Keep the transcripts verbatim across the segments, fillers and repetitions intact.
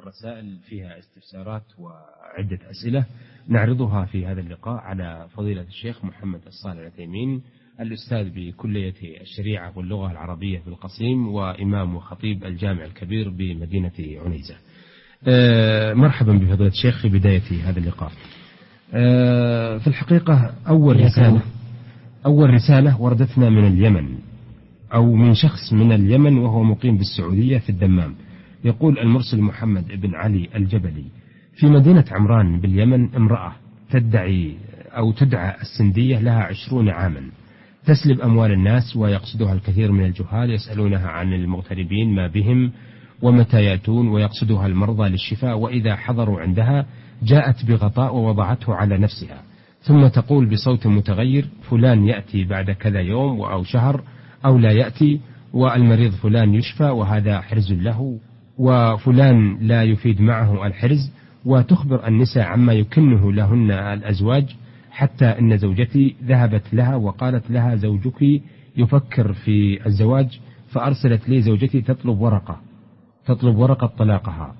الرسائل فيها استفسارات وعدة أسئلة نعرضها في هذا اللقاء على فضيلة الشيخ محمد الصالح العثيمين، الأستاذ بكلية الشريعة واللغة العربية بالقصيم، وإمام وخطيب الجامع الكبير بمدينة عنيزة. أه مرحبا بفضيلة الشيخ في بداية هذا اللقاء. أه في الحقيقة أول رسالة أول رسالة وردتنا من اليمن، أو من شخص من اليمن وهو مقيم بالسعودية في الدمام. يقول المرسل محمد بن علي الجبلي: في مدينة عمران باليمن امرأة تدعي أو تدعى السندية لها عشرون عاما، تسلب أموال الناس، ويقصدها الكثير من الجهال يسألونها عن المغتربين ما بهم ومتى يأتون، ويقصدها المرضى للشفاء، وإذا حضروا عندها جاءت بغطاء ووضعته على نفسها، ثم تقول بصوت متغير: فلان يأتي بعد كذا يوم أو شهر أو لا يأتي، والمريض فلان يشفى وهذا حرز له، وفلان لا يفيد معه الحرز، وتخبر النساء عما يكنه لهن الأزواج، حتى أن زوجتي ذهبت لها وقالت لها: زوجك يفكر في الزواج، فأرسلت لي زوجتي تطلب ورقة تطلب ورقة طلاقها،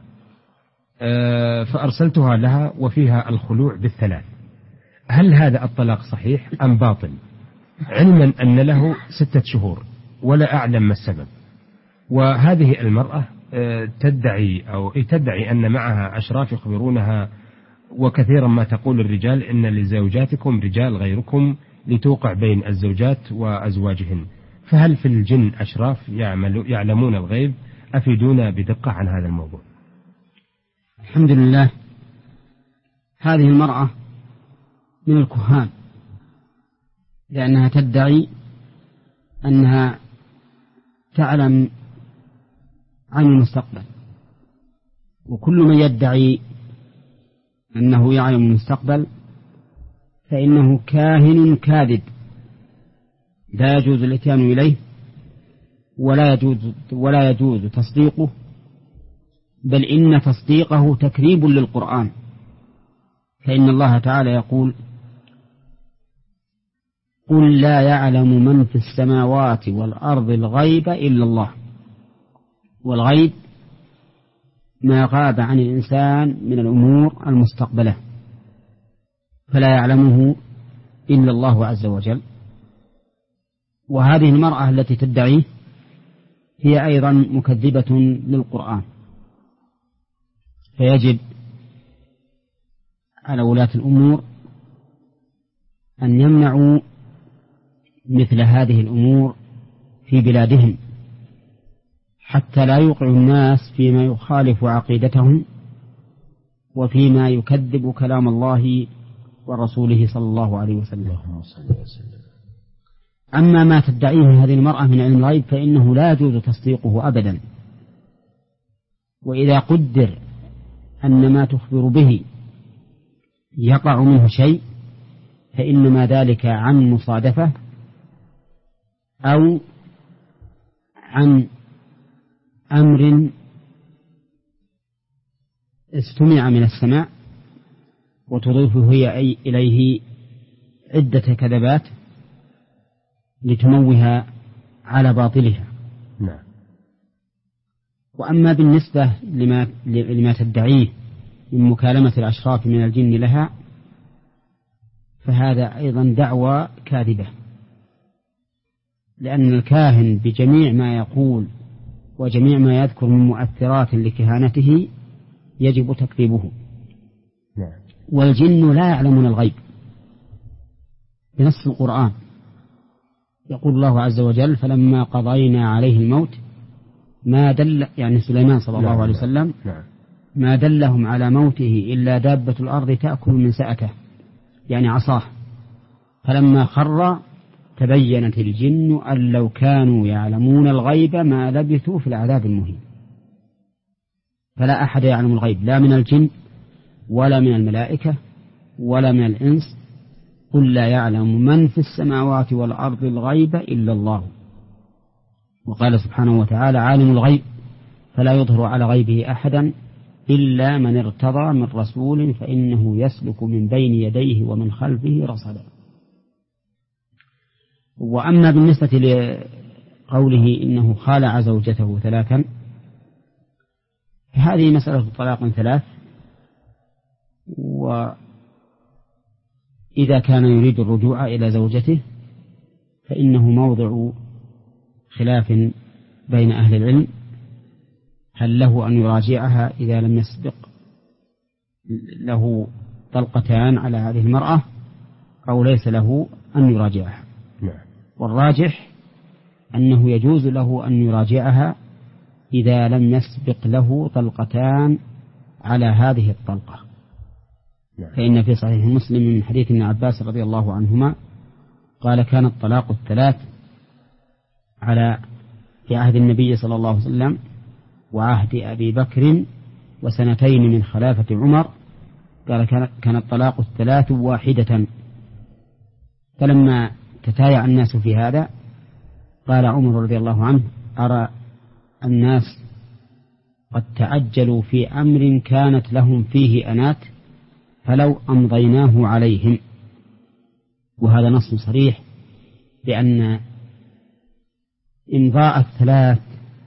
فأرسلتها لها وفيها الخلوع بالثلاث. هل هذا الطلاق صحيح أم باطل؟ علما أن له ستة شهور ولا أعلم ما السبب. وهذه المرأة تدعي أو تدعي أن معها أشراف يخبرونها، وكثيرا ما تقول الرجال: إن لزوجاتكم رجال غيركم لتوقع بين الزوجات وأزواجهن. فهل في الجن أشراف يعلمون الغيب؟ أفيدونا بدقة عن هذا الموضوع. الحمد لله. هذه المرأة من الكهان، لأنها تدعي أنها تعلم عن المستقبل، وكل من يدعي أنه يعلم المستقبل فإنه كاهن كاذب، لا يجوز الإتيان إليه ولا يجوز, ولا يجوز تصديقه، بل إن تصديقه تكذيب للقرآن، فإن الله تعالى يقول: قل لا يعلم من في السماوات والأرض الغيب إلا الله. والغيب ما غاب عن الإنسان من الأمور المستقبلة، فلا يعلمه إلا الله عز وجل. وهذه المرأة التي تدعيه هي أيضا مكذبة للقرآن، فيجب على ولاة الأمور أن يمنعوا مثل هذه الأمور في بلادهم، حتى لا يوقع الناس فيما يخالف عقيدتهم وفيما يكذب كلام الله ورسوله صلى الله عليه وسلم. أما ما تدعيه هذه المرأة من علم الغيب فإنه لا يجوز تصديقه أبدا. وإذا قدر أن ما تخبر به يقع منه شيء فإنما ذلك عن مصادفة أو عن أمر استمع من السماء، وتضيفه هي أي إليه عدة كذبات لتموه على باطلها. نعم. وأما بالنسبة لما, لما تدعيه من مكالمة الأشراف من الجن لها فهذا أيضا دعوى كاذبة، لأن الكاهن بجميع ما يقول وجميع ما يذكر من مؤثرات لكهانته يجب تكذيبه. نعم. والجن لا يعلمون الغيب بنص القرآن. يقول الله عز وجل: فلما قضينا عليه الموت ما دل يعني سليمان صلى الله عليه وسلم ما دلهم على موته إلا دابة الأرض تأكل من سأته، يعني عصاه، فلما خر تبينت الجن أن لو كانوا يعلمون الغيب ما لبثوا في العذاب المهين. فلا أحد يعلم الغيب، لا من الجن ولا من الملائكة ولا من الإنس. قل لا يعلم من في السماوات والأرض الغيب إلا الله. وقال سبحانه وتعالى: عالم الغيب فلا يظهر على غيبه أحدا إلا من ارتضى من رسول فإنه يسلك من بين يديه ومن خلفه رصدا. وأما بالنسبة لقوله إنه خالع زوجته ثلاثا هذه مسألة طلاق ثلاث، وإذا كان يريد الرجوع إلى زوجته فإنه موضع خلاف بين أهل العلم، هل له أن يراجعها إذا لم يسبق له طلقتان على هذه المرأة أو ليس له أن يراجعها. والراجح أنه يجوز له أن يراجعها إذا لم يسبق له طلقتان على هذه الطلقة. فإن في صحيح مسلم من حديث ابن عباس رضي الله عنهما قال كان الطلاق الثلاث على في عهد النبي صلى الله عليه وسلم وعهد أبي بكر وسنتين من خلافة عمر، قال كان الطلاق الثلاث واحدة. فلما تتايع الناس في هذا قال عمر رضي الله عنه أرى الناس قد تعجلوا في أمر كانت لهم فيه أنات فلو أمضيناه عليهم. وهذا نص صريح بأن إمضاء الثلاث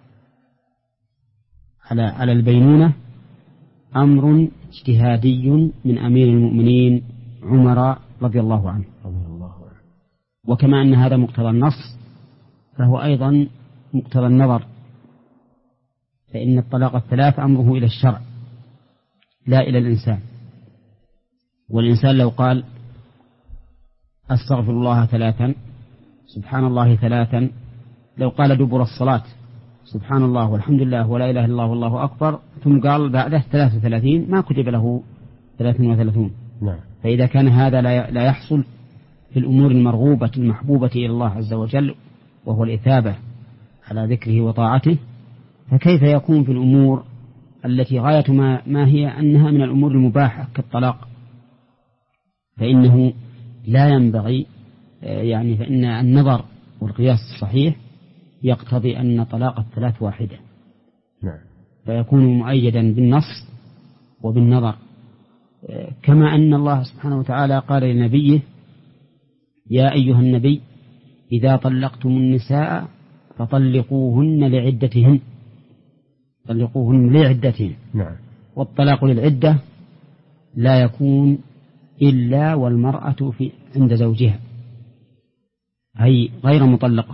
على على البينونة أمر اجتهادي من أمير المؤمنين عمر رضي الله عنه. وكما أن هذا مقتضى النص فهو أيضا مقتضى النظر، فإن الطلاق الثلاث أمره إلى الشرع لا إلى الإنسان. والإنسان لو قال أستغفر الله ثلاثا سبحان الله ثلاثا، لو قال دبر الصلاة سبحان الله والحمد لله ولا إله إلا الله والله أكبر ثم قال بعده ثلاث وثلاثين ما كتب له ثلاث وثلاثون. نعم. فإذا كان هذا لا يحصل في الأمور المرغوبة المحبوبة إلى الله عز وجل وهو الإثابة على ذكره وطاعته، فكيف يكون في الأمور التي غاية ما, ما هي أنها من الأمور المباحة كالطلاق؟ فإنه لا ينبغي يعني فإن النظر والقياس الصحيح يقتضي أن طلاق الثلاث واحدة. نعم. فيكون مؤيدا بالنص وبالنظر، كما أن الله سبحانه وتعالى قال لنبيه يا أيها النبي إذا طلقتم النساء فطلقوهن لعدتهن طلقوهن لعدتهن. نعم. والطلاق للعدة لا يكون إلا والمرأة في عند زوجها أي غير مطلقة،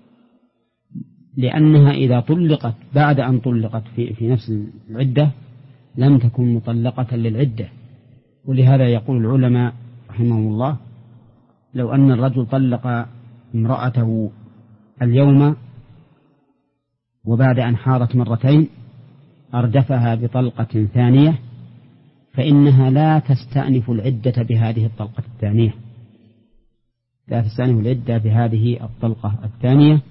لأنها إذا طلقت بعد أن طلقت في, في نفس العدة لم تكن مطلقة للعدة. ولهذا يقول العلماء رحمهم الله لو أن الرجل طلق امرأته اليوم وبعد أن حاضت مرتين أردفها بطلقة ثانية فإنها لا تستأنف العدة بهذه الطلقة الثانية لا تستأنف العدة بهذه الطلقة الثانية.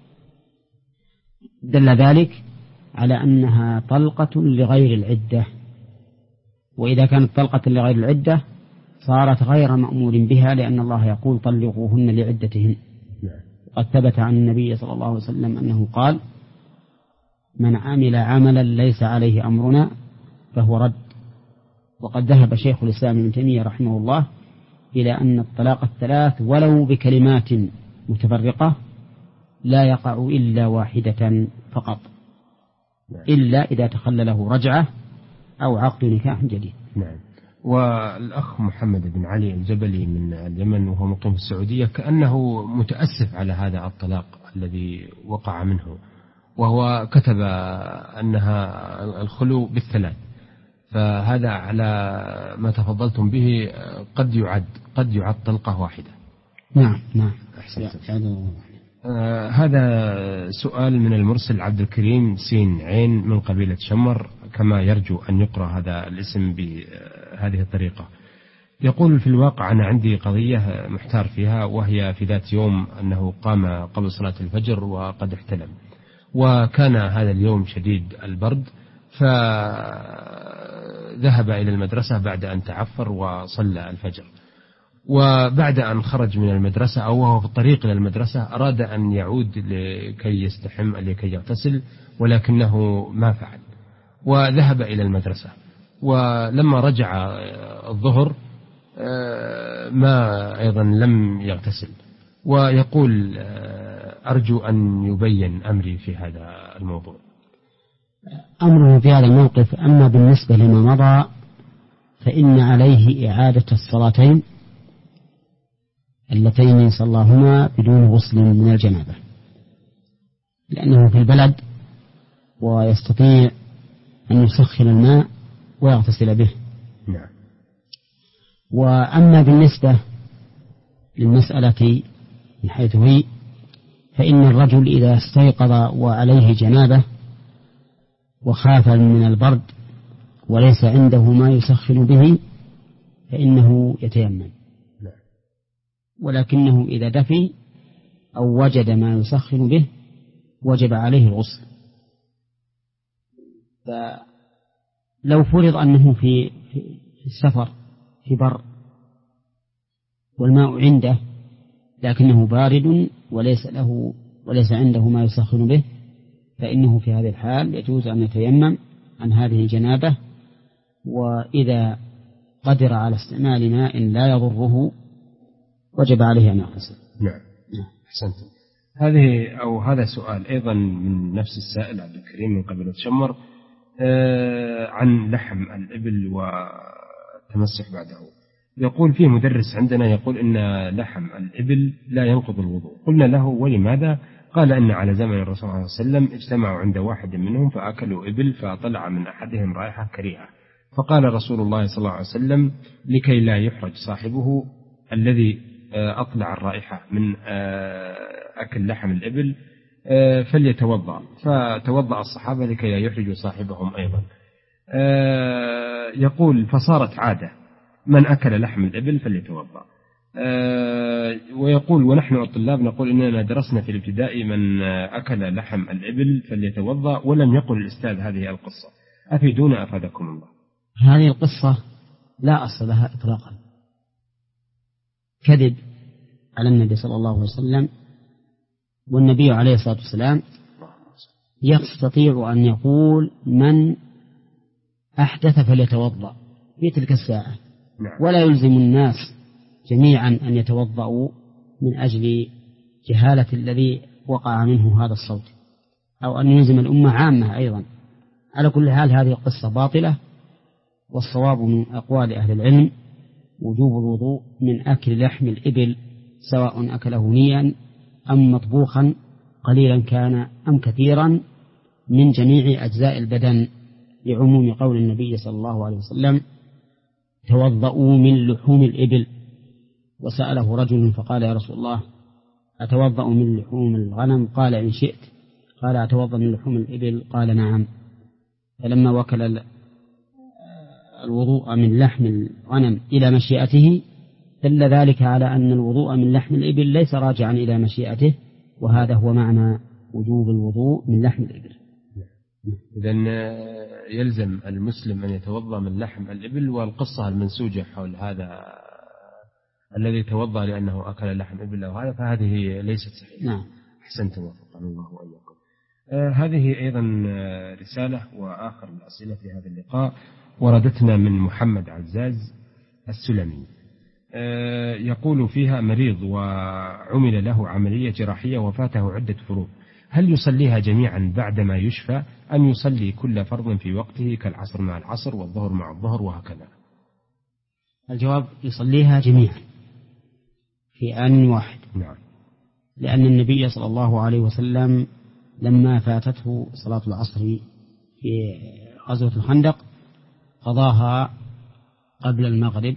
دل ذلك على أنها طلقة لغير العدة، وإذا كانت طلقة لغير العدة صارت غير مأمور بها، لأن الله يقول طلقوهن لعدتهن. قد ثبت عن النبي صلى الله عليه وسلم أنه قال من عمل عملا ليس عليه أمرنا فهو رد. وقد ذهب شيخ الإسلام ابن تيمية رحمه الله إلى أن الطلاق الثلاث ولو بكلمات متفرقة لا يقع إلا واحدة فقط، إلا إذا تخلله رجعة أو عقد نكاح جديد. نعم. والأخ محمد بن علي الجبلي من اليمن وهو مقيم في السعودية كأنه متأسف على هذا الطلاق الذي وقع منه، وهو كتب أنها الخلو بالثلاث، فهذا على ما تفضلتم به قد يعد قد يعد طلقة واحدة. نعم نعم. آه هذا سؤال من المرسل عبد الكريم سين عين من قبيلة شمر، كما يرجو أن يقرأ هذا الاسم بهذه الطريقة. يقول في الواقع أنا عندي قضية محتار فيها، وهي في ذات يوم أنه قام قبل صلاة الفجر وقد احتلم، وكان هذا اليوم شديد البرد، فذهب إلى المدرسة بعد أن تعفر وصلى الفجر. وبعد أن خرج من المدرسة أو وهو في الطريق إلى المدرسة أراد أن يعود لكي يستحم لكي يغتسل، ولكنه ما فعل وذهب إلى المدرسة. ولما رجع الظهر ما أيضا لم يغتسل، ويقول أرجو أن يبين أمري في هذا الموضوع. أمره في هذا الموقف. أما بالنسبة لما مضى فإن عليه إعادة الصلاتين اللتين صلاهما بدون غسل من الجنابة، لأنه في البلد ويستطيع أن يسخن الماء ويغتسل به. نعم. وأما بالنسبة للمسألة من حيث هي، فإن الرجل إذا استيقظ وعليه جنابة وخاف من البرد وليس عنده ما يسخن به فإنه يتيمم، ولكنه إذا دفي أو وجد ما يسخن به وجب عليه الغسل. فلو فرض أنه في في السفر في بر والماء عنده لكنه بارد وليس له وليس عنده ما يسخن به، فإنه في هذه الحال يجوز أن يتيمم عن هذه الجنابة، وإذا قدر على استعمال ماء لا يضره وجب عليه أن يغتسل. نعم. أحسنتم. هذه أو هذا سؤال أيضا من نفس السائل عبد الكريم من قبل تشمر آه عن لحم الإبل والتمسح بعده. يقول فيه مدرس عندنا يقول إن لحم الإبل لا ينقض الوضوء. قلنا له ولماذا؟ قال إن على زمن الرسول صلى الله عليه وسلم اجتمعوا عند واحد منهم فأكلوا إبل فطلع من أحدهم رائحة كريهة، فقال رسول الله صلى الله عليه وسلم لكي لا يحرج صاحبه الذي أطلع الرائحة من أكل لحم الإبل فليتوضأ، فتوضأ الصحابة لكي لا يحرجوا صاحبهم أيضا. يقول فصارت عادة من أكل لحم الإبل فليتوضأ. ويقول ونحن الطلاب نقول إننا درسنا في الابتدائي من أكل لحم الإبل فليتوضأ، ولم يقل الأستاذ هذه القصة، أفيدونا أفادكم الله. هذه القصة لا أصل لها إطلاقا، كذب على النبي صلى الله عليه وسلم، والنبي عليه الصلاة والسلام يستطيع أن يقول من أحدث فليتوضأ في تلك الساعة، ولا يلزم الناس جميعا أن يتوضأوا من أجل جهالة الذي وقع منه هذا الصوت، أو أن يلزم الأمة عامة أيضا. على كل حال هذه القصة باطلة، والصواب من أقوال أهل العلم وجوب الوضوء من أكل لحم الإبل سواء أكله نيا أم مطبوخا قليلا كان أم كثيرا من جميع أجزاء البدن، لعموم قول النبي صلى الله عليه وسلم توضؤوا من لحوم الإبل. وسأله رجل فقال يا رسول الله أتوضأ من لحوم الغنم؟ قال إن شئت. قال أتوضأ من لحوم الإبل؟ قال نعم. فلما وكل الوضوء من لحم الغنم إلى مشيئته دل ذلك على أن الوضوء من لحم الإبل ليس راجعا إلى مشيئته، وهذا هو معنى وجوب الوضوء من لحم الإبل. إذن يلزم المسلم أن يتوضأ من لحم الإبل. والقصة المنسوجة حول هذا الذي توضأ لأنه أكل لحم إبل أو هذا فهذه ليست صحيحة. نعم. أحسنتم وفقنا الله وإياكم. آه هذه أيضا رسالة وآخر الأسئلة في هذا اللقاء وردتنا من محمد عزاز السلمي. آه يقول فيها مريض وعمل له عملية جراحية وفاته عدة فروض، هل يصليها جميعا بعدما يشفى أم يصلي كل فرض في وقته كالعصر مع العصر والظهر مع الظهر وهكذا؟ الجواب يصليها جميعا في آن واحد. نعم. لأن النبي صلى الله عليه وسلم لما فاتته صلاة العصر في غزوة الخندق قضاها قبل المغرب،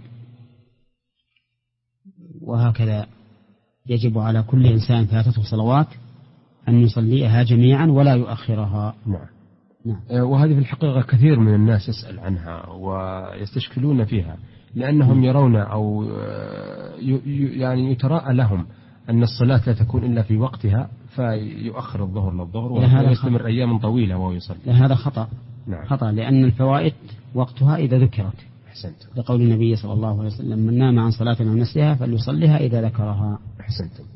وهكذا يجب على كل إنسان فاتته صلوات أن يصليها جميعا ولا يؤخرها. نعم. نعم. وهذه في الحقيقة كثير من الناس يسأل عنها ويستشكلون فيها، لأنهم يرون أو يعني يتراءى لهم أن الصلاة لا تكون إلا في وقتها فيؤخر الظهر للظهر ويستمر أيام طويلة وهو يصلي. هذا خطأ. نعم. خطأ، لأن الفوائد وقتها إذا ذكرت. أحسنت. لقول النبي صلى الله عليه وسلم من نام عن صلاة أو نسيها فليصليها إذا ذكرها. أحسنتم.